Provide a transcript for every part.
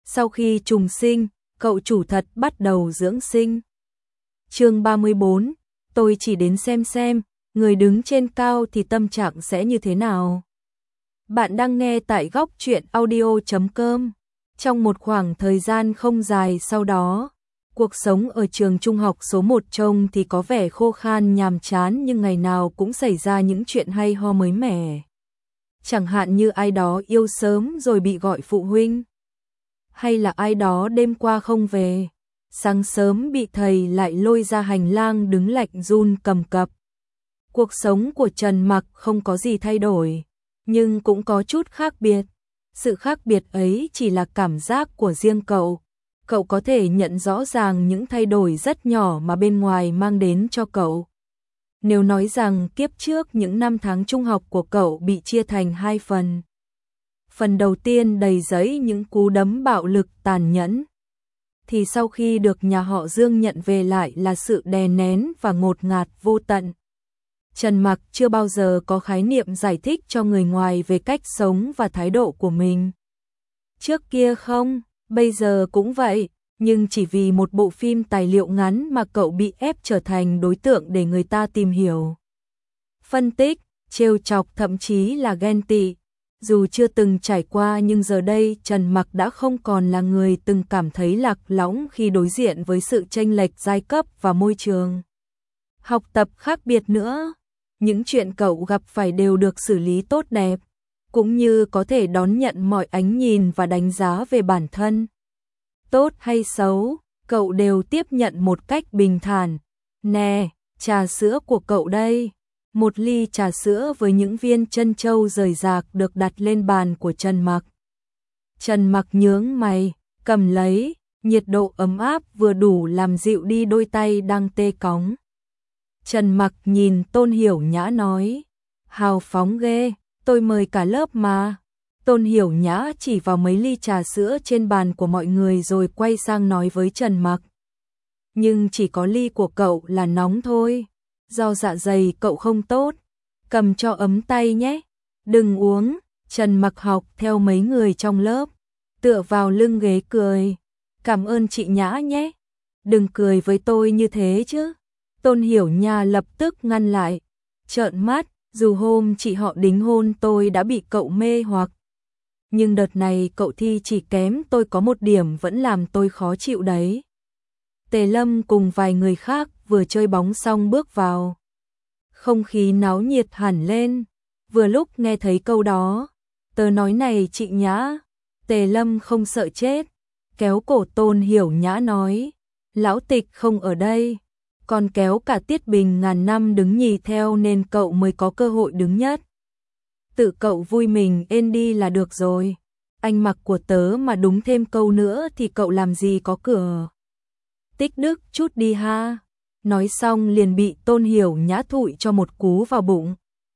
Sau khi trùng sinh, cậu chủ thật bắt đầu dưỡng sinh. Chương 34, tôi chỉ đến xem, người đứng trên cao thì tâm trạng sẽ như thế nào. Bạn đang nghe tại góc truyện audio.com. Trong một khoảng thời gian không dài sau đó, cuộc sống ở trường trung học số 1 trông thì có vẻ khô khan nhàm chán, nhưng ngày nào cũng xảy ra những chuyện hay ho mới mẻ. Chẳng hạn như ai đó yêu sớm rồi bị gọi phụ huynh, hay là ai đó đêm qua không về, sáng sớm bị thầy lại lôi ra hành lang đứng lạnh run cầm cập. Cuộc sống của Trần Mặc không có gì thay đổi, nhưng cũng có chút khác biệt. Sự khác biệt ấy chỉ là cảm giác của riêng cậu. Cậu có thể nhận rõ ràng những thay đổi rất nhỏ mà bên ngoài mang đến cho cậu. Nếu nói rằng kiếp trước những năm tháng trung học của cậu bị chia thành hai phần. Phần đầu tiên đầy dẫy những cú đấm bạo lực tàn nhẫn, thì sau khi được nhà họ Dương nhận về lại là sự đè nén và ngột ngạt vô tận. Trần Mặc chưa bao giờ có khái niệm giải thích cho người ngoài về cách sống và thái độ của mình. Trước kia không, bây giờ cũng vậy, nhưng chỉ vì một bộ phim tài liệu ngắn mà cậu bị ép trở thành đối tượng để người ta tìm hiểu, phân tích, trêu chọc, thậm chí là ghen tị. Dù chưa từng trải qua nhưng giờ đây Trần Mặc đã không còn là người từng cảm thấy lạc lõng khi đối diện với sự chênh lệch giai cấp và môi trường học tập khác biệt nữa. Những chuyện cậu gặp phải đều được xử lý tốt đẹp, cũng như có thể đón nhận mọi ánh nhìn và đánh giá về bản thân. Tốt hay xấu, cậu đều tiếp nhận một cách bình thản. Nè, trà sữa của cậu đây. Một ly trà sữa với những viên trân châu rời rạc được đặt lên bàn của Trần Mặc. Trần Mặc nhướng mày, cầm lấy, nhiệt độ ấm áp vừa đủ làm dịu đi đôi tay đang tê cóng. Trần Mặc nhìn Tôn Hiểu Nhã nói, hào phóng ghê, tôi mời cả lớp mà. Tôn Hiểu Nhã chỉ vào mấy ly trà sữa trên bàn của mọi người rồi quay sang nói với Trần Mặc. Nhưng chỉ có ly của cậu là nóng thôi, do dạ dày cậu không tốt, cầm cho ấm tay nhé. Đừng uống. Trần Mặc học theo mấy người trong lớp, tựa vào lưng ghế cười. Cảm ơn chị Nhã nhé. Đừng cười với tôi như thế chứ. Tôn Hiểu Nhã lập tức ngăn lại, trợn mắt, dù hôm chị họ đính hôn tôi đã bị cậu mê hoặc, nhưng đợt này cậu thi chỉ kém tôi có một điểm vẫn làm tôi khó chịu đấy. Tề Lâm cùng vài người khác vừa chơi bóng xong bước vào. Không khí náo nhiệt hẳn lên. Vừa lúc nghe thấy câu đó, tớ nói này chị Nhã. Tề Lâm không sợ chết, kéo cổ Tôn Hiểu Nhã nói, lão Tịch không ở đây, còn kéo cả Tiết Bình ngàn năm đứng nhì theo nên cậu mới có cơ hội đứng nhất. Tự cậu vui mình ên đi là được rồi. Anh mặc của tớ mà đúng thêm câu nữa thì cậu làm gì có cửa. Tích đức chút đi ha. Nói xong liền bị Tôn Hiểu Nhã thụi cho một cú vào bụng.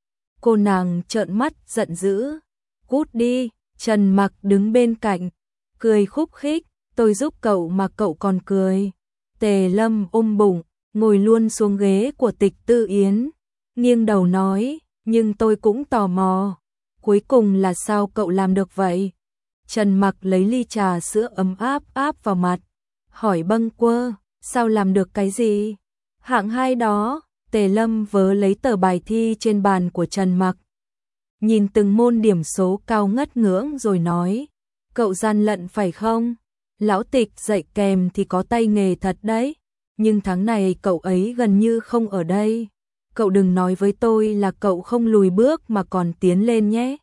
Cô nàng trợn mắt giận dữ. Cút đi. Trần Mặc đứng bên cạnh, cười khúc khích, tôi giúp cậu mà cậu còn cười. Tề Lâm ôm bụng, ngồi luôn xuống ghế của Tịch Tư Yến, nghiêng đầu nói, nhưng tôi cũng tò mò, cuối cùng là sao cậu làm được vậy? Trần Mặc lấy ly trà sữa ấm áp áp vào mặt, hỏi bâng quơ, sao làm được cái gì? Hạng 2 đó. Tề Lâm vớ lấy tờ bài thi trên bàn của Trần Mặc, nhìn từng môn điểm số cao ngất ngưỡng rồi nói, cậu gian lận phải không? Lão Tịch dạy kèm thì có tay nghề thật đấy, nhưng tháng này cậu ấy gần như không ở đây. Cậu đừng nói với tôi là cậu không lùi bước mà còn tiến lên nhé.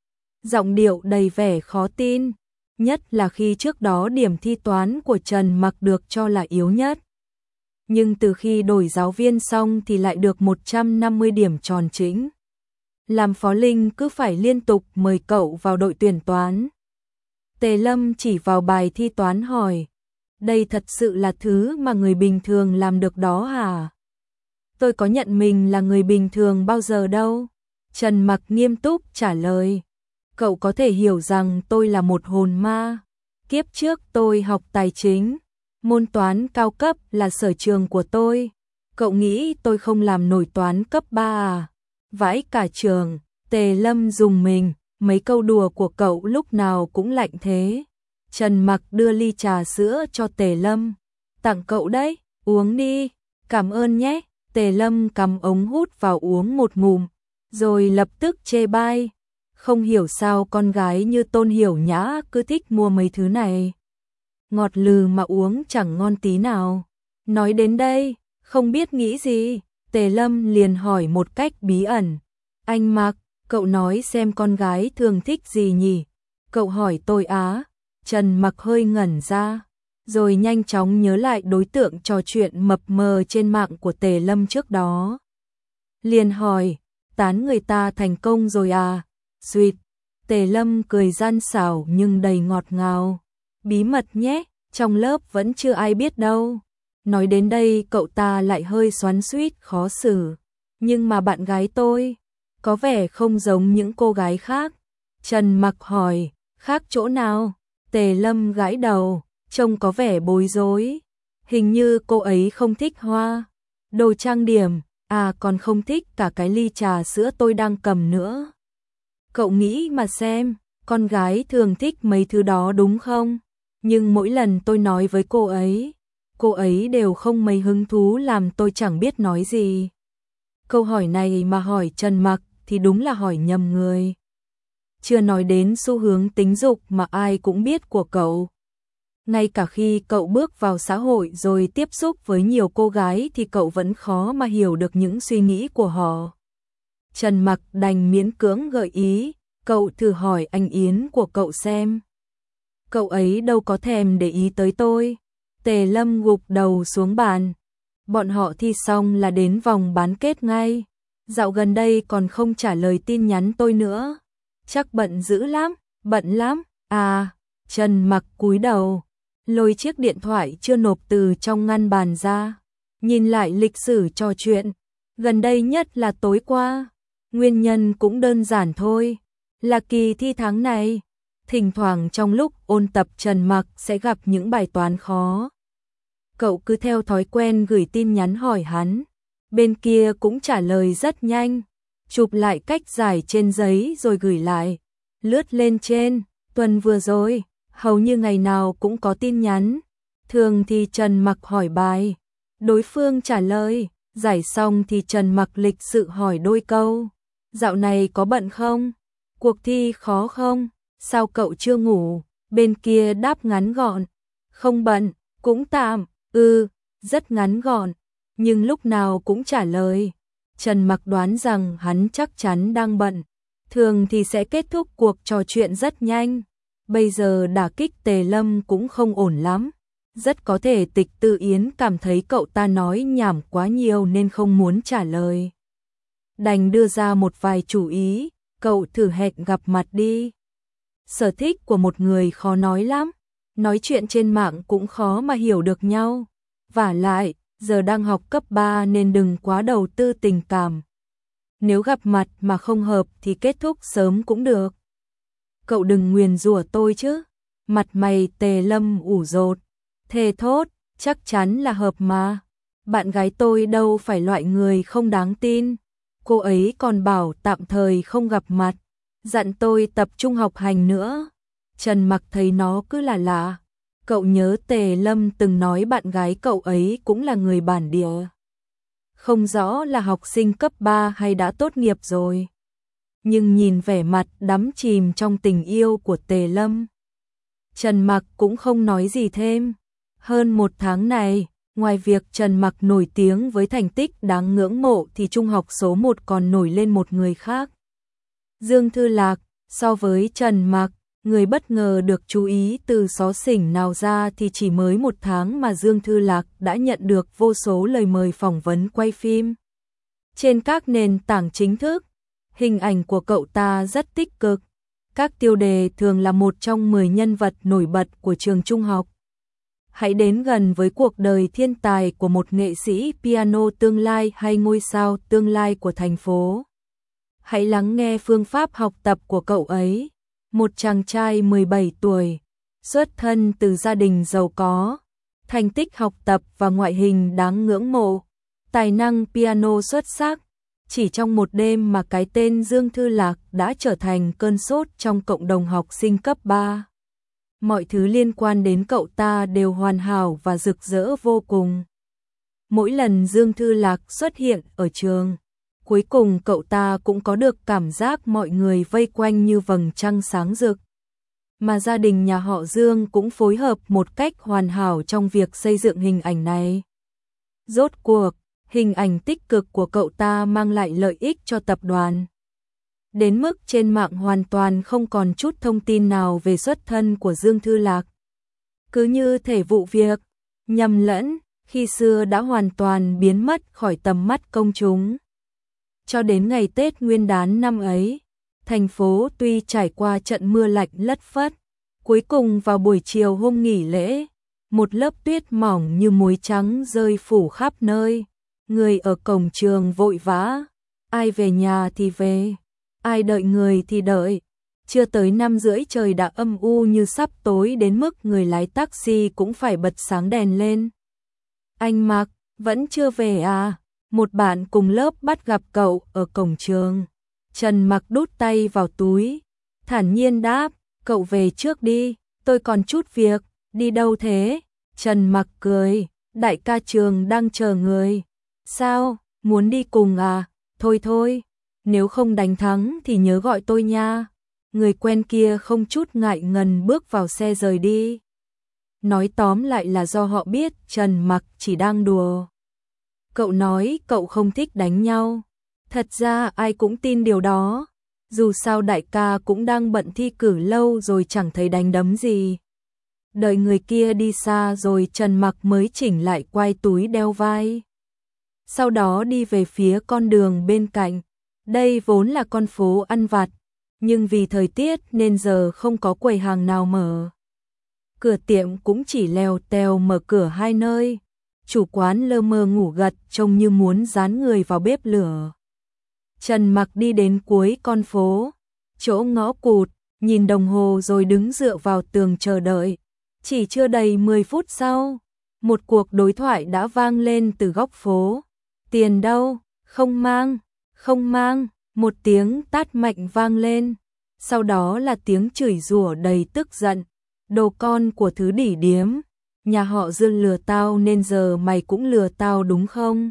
Giọng điệu đầy vẻ khó tin, nhất là khi trước đó điểm thi toán của Trần Mặc được cho là yếu nhất. Nhưng từ khi đổi giáo viên xong thì lại được 150 điểm tròn chỉnh. Làm phó linh cứ phải liên tục mời cậu vào đội tuyển toán. Tề Lâm chỉ vào bài thi toán hỏi, đây thật sự là thứ mà người bình thường làm được đó hả? Tôi có nhận mình là người bình thường bao giờ đâu. Trần Mặc nghiêm túc trả lời, cậu có thể hiểu rằng tôi là một hồn ma. Kiếp trước tôi học tài chính, môn toán cao cấp là sở trường của tôi. Cậu nghĩ tôi không làm nổi toán cấp 3 à? Vãi cả trường. Tề Lâm dùng mình, mấy câu đùa của cậu lúc nào cũng lạnh thế. Trần Mặc đưa ly trà sữa cho Tề Lâm. Tặng cậu đấy, uống đi, cảm ơn nhé. Tề Lâm cầm ống hút vào uống một ngụm, rồi lập tức chê bai. Không hiểu sao con gái như Tôn Hiểu Nhã cứ thích mua mấy thứ này. Ngọt lừ mà uống chẳng ngon tí nào. Nói đến đây, không biết nghĩ gì, Tề Lâm liền hỏi một cách bí ẩn. Anh Mặc, cậu nói xem con gái thường thích gì nhỉ? Cậu hỏi tôi á. Trần Mặc hơi ngẩn ra, rồi nhanh chóng nhớ lại đối tượng trò chuyện mập mờ trên mạng của Tề Lâm trước đó. Liền hỏi, tán người ta thành công rồi à? Duyệt. Tề Lâm cười gian xảo nhưng đầy ngọt ngào. Bí mật nhé, trong lớp vẫn chưa ai biết đâu. Nói đến đây cậu ta lại hơi xoắn xuýt khó xử. Nhưng mà bạn gái tôi có vẻ không giống những cô gái khác. Trần Mặc hỏi, khác chỗ nào? Tề Lâm gãi đầu, trông có vẻ bối rối. Hình như cô ấy không thích hoa, đồ trang điểm, à còn không thích cả cái ly trà sữa tôi đang cầm nữa. Cậu nghĩ mà xem, con gái thường thích mấy thứ đó đúng không? Nhưng mỗi lần tôi nói với cô ấy đều không mấy hứng thú làm tôi chẳng biết nói gì. Câu hỏi này mà hỏi Trần Mặc thì đúng là hỏi nhầm người. Chưa nói đến xu hướng tính dục mà ai cũng biết của cậu. Ngay cả khi cậu bước vào xã hội rồi tiếp xúc với nhiều cô gái thì cậu vẫn khó mà hiểu được những suy nghĩ của họ. Trần Mặc đành miễn cưỡng gợi ý, cậu thử hỏi anh Yến của cậu xem. Cậu ấy đâu có thèm để ý tới tôi. Tề Lâm gục đầu xuống bàn. Bọn họ thi xong là đến vòng bán kết ngay. Dạo gần đây còn không trả lời tin nhắn tôi nữa. Chắc bận dữ lắm, bận lắm. À, Trần Mặc cúi đầu, lôi chiếc điện thoại chưa nộp từ trong ngăn bàn ra. Nhìn lại lịch sử trò chuyện. Gần đây nhất là tối qua. Nguyên nhân cũng đơn giản thôi. Là kỳ thi tháng này. Thỉnh thoảng trong lúc ôn tập Trần Mặc sẽ gặp những bài toán khó. Cậu cứ theo thói quen gửi tin nhắn hỏi hắn. Bên kia cũng trả lời rất nhanh. Chụp lại cách giải trên giấy rồi gửi lại. Lướt lên trên, tuần vừa rồi, hầu như ngày nào cũng có tin nhắn. Thường thì Trần Mặc hỏi bài, đối phương trả lời, giải xong thì Trần Mặc lịch sự hỏi đôi câu. Dạo này có bận không? Cuộc thi khó không? Sao cậu chưa ngủ? Bên kia đáp ngắn gọn. Không bận, cũng tạm, rất ngắn gọn. Nhưng lúc nào cũng trả lời. Trần Mặc đoán rằng hắn chắc chắn đang bận. Thường thì sẽ kết thúc cuộc trò chuyện rất nhanh. Bây giờ đả kích Tề Lâm cũng không ổn lắm. Rất có thể Tịch Tư Yến cảm thấy cậu ta nói nhảm quá nhiều nên không muốn trả lời. Đành đưa ra một vài chủ ý, cậu thử hẹn gặp mặt đi. Sở thích của một người khó nói lắm, nói chuyện trên mạng cũng khó mà hiểu được nhau. Vả lại, giờ đang học cấp 3 nên đừng quá đầu tư tình cảm. Nếu gặp mặt mà không hợp thì kết thúc sớm cũng được. Cậu đừng nguyền rủa tôi chứ. Mặt mày Tề Lâm ủ rột, thề thốt, chắc chắn là hợp mà. Bạn gái tôi đâu phải loại người không đáng tin. Cô ấy còn bảo tạm thời không gặp mặt, dặn tôi tập trung học hành nữa. Trần Mặc thấy nó cứ là lạ. Cậu nhớ Tề Lâm từng nói bạn gái cậu ấy cũng là người bản địa. Không rõ là học sinh cấp 3 hay đã tốt nghiệp rồi. Nhưng nhìn vẻ mặt đắm chìm trong tình yêu của Tề Lâm, Trần Mặc cũng không nói gì thêm. Hơn một tháng này, ngoài việc Trần Mặc nổi tiếng với thành tích đáng ngưỡng mộ thì trung học số 1 còn nổi lên một người khác. Dương Thư Lạc. So với Trần Mặc, người bất ngờ được chú ý từ xó xỉnh nào ra thì chỉ mới một tháng mà Dương Thư Lạc đã nhận được vô số lời mời phỏng vấn quay phim. Trên các nền tảng chính thức, hình ảnh của cậu ta rất tích cực. Các tiêu đề thường là một trong 10 nhân vật nổi bật của trường trung học. Hãy đến gần với cuộc đời thiên tài của một nghệ sĩ piano tương lai hay ngôi sao tương lai của thành phố. Hãy lắng nghe phương pháp học tập của cậu ấy. Một chàng trai 17 tuổi, xuất thân từ gia đình giàu có, thành tích học tập và ngoại hình đáng ngưỡng mộ, tài năng piano xuất sắc. Chỉ trong một đêm mà cái tên Dương Thư Lạc đã trở thành cơn sốt trong cộng đồng học sinh cấp 3. mọi thứ liên quan đến cậu ta đều hoàn hảo và rực rỡ vô cùng. Mỗi lần Dương Thư Lạc xuất hiện ở trường, cuối cùng cậu ta cũng có được cảm giác mọi người vây quanh như vầng trăng sáng rực. Mà gia đình nhà họ Dương cũng phối hợp một cách hoàn hảo trong việc xây dựng hình ảnh này. Rốt cuộc, hình ảnh tích cực của cậu ta mang lại lợi ích cho tập đoàn. Đến mức trên mạng hoàn toàn không còn chút thông tin nào về xuất thân của Dương Thư Lạc. Cứ như thể vụ việc, nhầm lẫn, khi xưa đã hoàn toàn biến mất khỏi tầm mắt công chúng. Cho đến ngày Tết Nguyên đán năm ấy, thành phố tuy trải qua trận mưa lạnh lất phất, cuối cùng vào buổi chiều hôm nghỉ lễ, một lớp tuyết mỏng như muối trắng rơi phủ khắp nơi. Người ở cổng trường vội vã, ai về nhà thì về, ai đợi người thì đợi. Chưa tới 5:30 trời đã âm u như sắp tối đến mức người lái taxi cũng phải bật sáng đèn lên. Anh Mạc, vẫn chưa về à? Một bạn cùng lớp bắt gặp cậu ở cổng trường. Trần Mặc đút tay vào túi, thản nhiên đáp, cậu về trước đi, tôi còn chút việc. Đi đâu thế? Trần Mặc cười, đại ca trường đang chờ người. Sao, muốn đi cùng à? Thôi thôi, nếu không đánh thắng thì nhớ gọi tôi nha. Người quen kia không chút ngại ngần bước vào xe rời đi. Nói tóm lại là do họ biết Trần Mặc chỉ đang đùa. Cậu nói cậu không thích đánh nhau. Thật ra ai cũng tin điều đó. Dù sao đại ca cũng đang bận thi cử lâu rồi chẳng thấy đánh đấm gì. Đợi người kia đi xa rồi Trần Mặc mới chỉnh lại quai túi đeo vai. Sau đó đi về phía con đường bên cạnh. Đây vốn là con phố ăn vặt, nhưng vì thời tiết nên giờ không có quầy hàng nào mở. Cửa tiệm cũng chỉ lèo tèo mở cửa hai nơi. Chủ quán lơ mơ ngủ gật trông như muốn dán người vào bếp lửa. Trần Mặc đi đến cuối con phố, chỗ ngõ cụt, nhìn đồng hồ rồi đứng dựa vào tường chờ đợi. Chỉ chưa đầy 10 phút sau, một cuộc đối thoại đã vang lên từ góc phố. Tiền đâu? Không mang, không mang. Một tiếng tát mạnh vang lên. Sau đó là tiếng chửi rủa đầy tức giận. Đồ con của thứ đỉ điếm. Nhà họ Dương lừa tao nên giờ mày cũng lừa tao đúng không?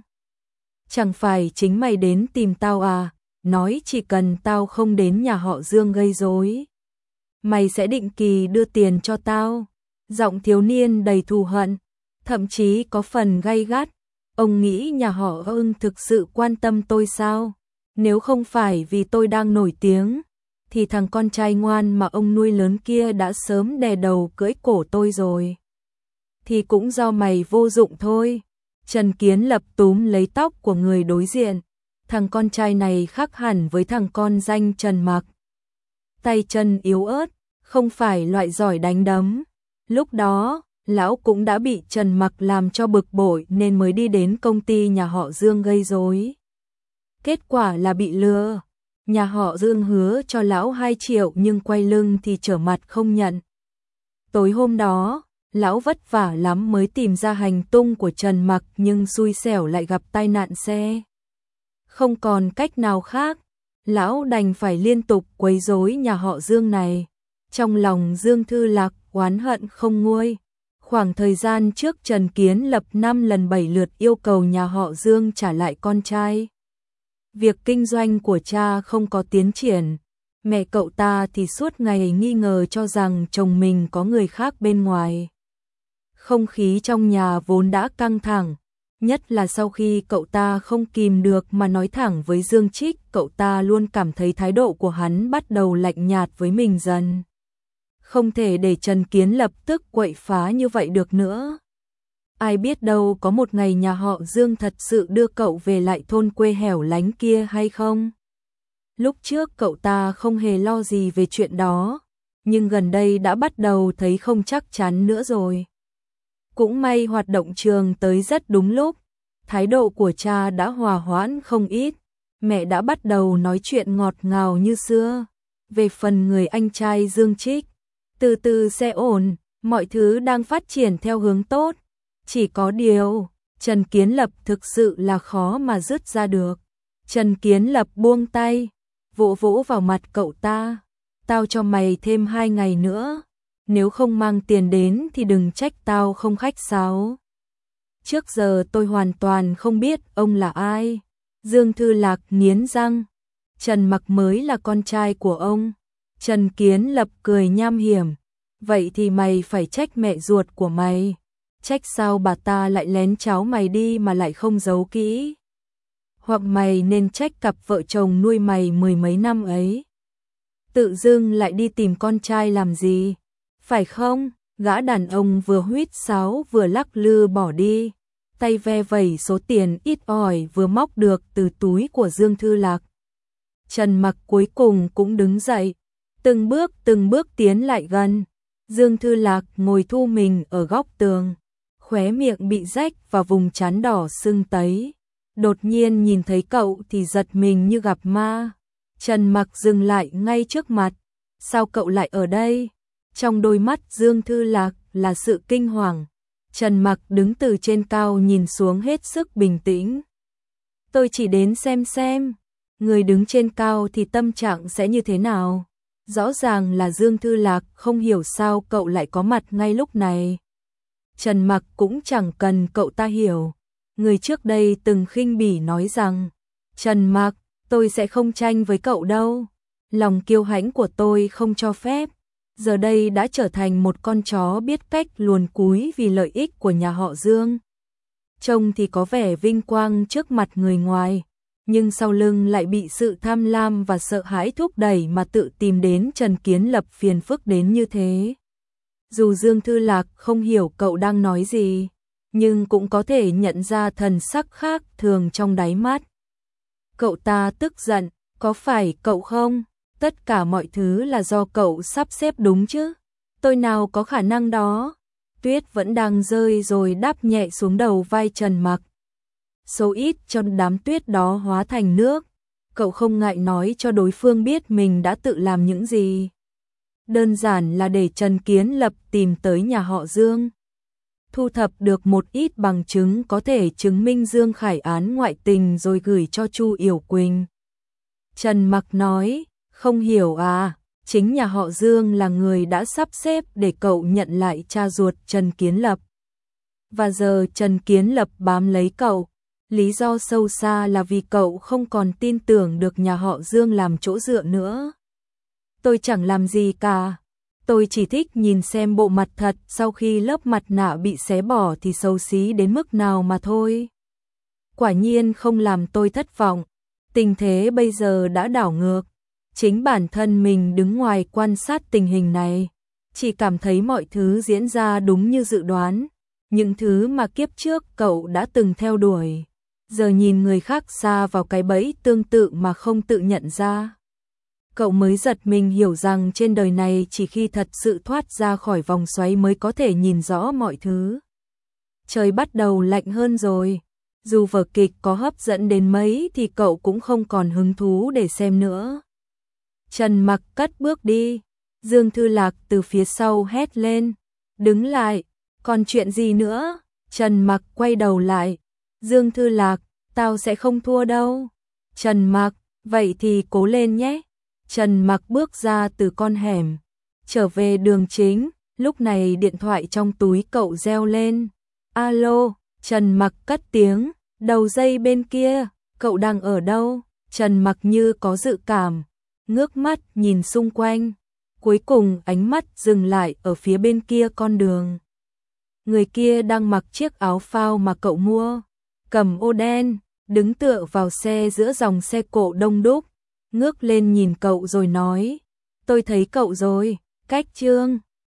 Chẳng phải chính mày đến tìm tao à? Nói chỉ cần tao không đến nhà họ Dương gây rối, mày sẽ định kỳ đưa tiền cho tao. Giọng thiếu niên đầy thù hận, thậm chí có phần gay gắt. Ông nghĩ nhà họ Dương thực sự quan tâm tôi sao? Nếu không phải vì tôi đang nổi tiếng, thì thằng con trai ngoan mà ông nuôi lớn kia đã sớm đè đầu cưỡi cổ tôi rồi. Thì cũng do mày vô dụng thôi. Trần Kiến Lập túm lấy tóc của người đối diện. Thằng con trai này khác hẳn với thằng con danh Trần Mặc. Tay chân yếu ớt, không phải loại giỏi đánh đấm. Lúc đó, lão cũng đã bị Trần Mặc làm cho bực bội nên mới đi đến công ty nhà họ Dương gây rối. Kết quả là bị lừa. Nhà họ Dương hứa cho lão 2 triệu nhưng quay lưng thì trở mặt không nhận. Tối hôm đó, lão vất vả lắm mới tìm ra hành tung của Trần Mặc nhưng xui xẻo lại gặp tai nạn xe. Không còn cách nào khác, lão đành phải liên tục quấy rối nhà họ Dương này. Trong lòng Dương Thư Lạc oán hận không nguôi. Khoảng thời gian trước Trần Kiến Lập 5 lần 7 lượt yêu cầu nhà họ Dương trả lại con trai. Việc kinh doanh của cha không có tiến triển. Mẹ cậu ta thì suốt ngày nghi ngờ cho rằng chồng mình có người khác bên ngoài. Không khí trong nhà vốn đã căng thẳng, nhất là sau khi cậu ta không kìm được mà nói thẳng với Dương Trích, cậu ta luôn cảm thấy thái độ của hắn bắt đầu lạnh nhạt với mình dần. Không thể để Trần Kiến lập tức quậy phá như vậy được nữa. Ai biết đâu có một ngày nhà họ Dương thật sự đưa cậu về lại thôn quê hẻo lánh kia hay không? Lúc trước cậu ta không hề lo gì về chuyện đó, nhưng gần đây đã bắt đầu thấy không chắc chắn nữa rồi. Cũng may hoạt động trường tới rất đúng lúc, thái độ của cha đã hòa hoãn không ít, mẹ đã bắt đầu nói chuyện ngọt ngào như xưa. Về phần người anh trai Dương Trích, từ từ sẽ ổn, mọi thứ đang phát triển theo hướng tốt. Chỉ có điều, Trần Kiến Lập thực sự là khó mà dứt ra được. Trần Kiến Lập buông tay, vỗ vỗ vào mặt cậu ta. Tao cho mày thêm 2 ngày nữa. nếu không mang tiền đến thì đừng trách tao không khách sáo. Trước giờ tôi hoàn toàn không biết ông là ai. Dương Thư Lạc nghiến răng. Trần Mặc mới là con trai của ông. Trần Kiến Lập cười nham hiểm. Vậy thì mày phải trách mẹ ruột của mày. Trách sao bà ta lại lén cháu mày đi mà lại không giấu kỹ. Hoặc mày nên trách cặp vợ chồng nuôi mày mười mấy năm ấy. Tự dưng lại đi tìm con trai làm gì? Phải không? Gã đàn ông vừa huýt sáo vừa lắc lư bỏ đi. Tay ve vẩy số tiền ít ỏi vừa móc được từ túi của Dương Thư Lạc. Trần Mặc cuối cùng cũng đứng dậy, từng bước tiến lại gần. Dương Thư Lạc ngồi thu mình ở góc tường, khóe miệng bị rách và vùng trán đỏ sưng tấy. Đột nhiên nhìn thấy cậu thì giật mình như gặp ma. Trần Mặc dừng lại ngay trước mặt. Sao cậu lại ở đây? Trong đôi mắt Dương Thư Lạc là sự kinh hoàng. Trần Mặc đứng từ trên cao nhìn xuống hết sức bình tĩnh. Tôi chỉ đến xem. Người đứng trên cao thì tâm trạng sẽ như thế nào? Rõ ràng là Dương Thư Lạc không hiểu sao cậu lại có mặt ngay lúc này. Trần Mặc cũng chẳng cần cậu ta hiểu. Người trước đây từng khinh bỉ nói rằng, Trần Mặc, tôi sẽ không tranh với cậu đâu. Lòng kiêu hãnh của tôi không cho phép. Giờ đây đã trở thành một con chó biết cách luồn cúi vì lợi ích của nhà họ Dương. Trông thì có vẻ vinh quang trước mặt người ngoài, nhưng sau lưng lại bị sự tham lam và sợ hãi thúc đẩy mà tự tìm đến Trần Kiến Lập phiền phức đến như thế. Dù Dương Thư Lạc không hiểu cậu đang nói gì, nhưng cũng có thể nhận ra thần sắc khác thường trong đáy mắt. Cậu ta tức giận, có phải cậu không? Tất cả mọi thứ là do cậu sắp xếp đúng chứ? Tôi nào có khả năng đó? Tuyết vẫn đang rơi rồi đáp nhẹ xuống đầu vai Trần Mặc. Số ít cho đám tuyết đó hóa thành nước. Cậu không ngại nói cho đối phương biết mình đã tự làm những gì. Đơn giản là để Trần Kiến Lập tìm tới nhà họ Dương. Thu thập được một ít bằng chứng có thể chứng minh Dương Khải án ngoại tình rồi gửi cho Chu Yểu Quỳnh. Trần Mặc nói, không hiểu à, chính nhà họ Dương là người đã sắp xếp để cậu nhận lại cha ruột Trần Kiến Lập. Và giờ Trần Kiến Lập bám lấy cậu, lý do sâu xa là vì cậu không còn tin tưởng được nhà họ Dương làm chỗ dựa nữa. Tôi chẳng làm gì cả. Tôi chỉ thích nhìn xem bộ mặt thật sau khi lớp mặt nạ bị xé bỏ thì xấu xí đến mức nào mà thôi. Quả nhiên không làm tôi thất vọng. Tình thế bây giờ đã đảo ngược. Chính bản thân mình đứng ngoài quan sát tình hình này, chỉ cảm thấy mọi thứ diễn ra đúng như dự đoán. Những thứ mà kiếp trước cậu đã từng theo đuổi, giờ nhìn người khác sa vào cái bẫy tương tự mà không tự nhận ra. Cậu mới giật mình hiểu rằng trên đời này chỉ khi thật sự thoát ra khỏi vòng xoáy mới có thể nhìn rõ mọi thứ. Trời bắt đầu lạnh hơn rồi. Dù vở kịch có hấp dẫn đến mấy thì cậu cũng không còn hứng thú để xem nữa. Trần Mặc cất bước đi. Dương Thư Lạc từ phía sau hét lên. Đứng lại, còn chuyện gì nữa? Trần Mặc quay đầu lại. Dương Thư Lạc, tao sẽ không thua đâu. Trần Mặc, vậy thì cố lên nhé. Trần Mặc bước ra từ con hẻm, trở về đường chính. Lúc này điện thoại trong túi cậu reo lên. Alo, Trần Mặc cất tiếng. Đầu dây bên kia, cậu đang ở đâu? Trần Mặc như có dự cảm, ngước mắt nhìn xung quanh. Cuối cùng ánh mắt dừng lại ở phía bên kia con đường. Người kia đang mặc chiếc áo phao mà cậu mua, cầm ô đen, đứng tựa vào xe giữa dòng xe cộ đông đúc, ngước lên nhìn cậu rồi nói, tôi thấy cậu rồi, Cách Trương.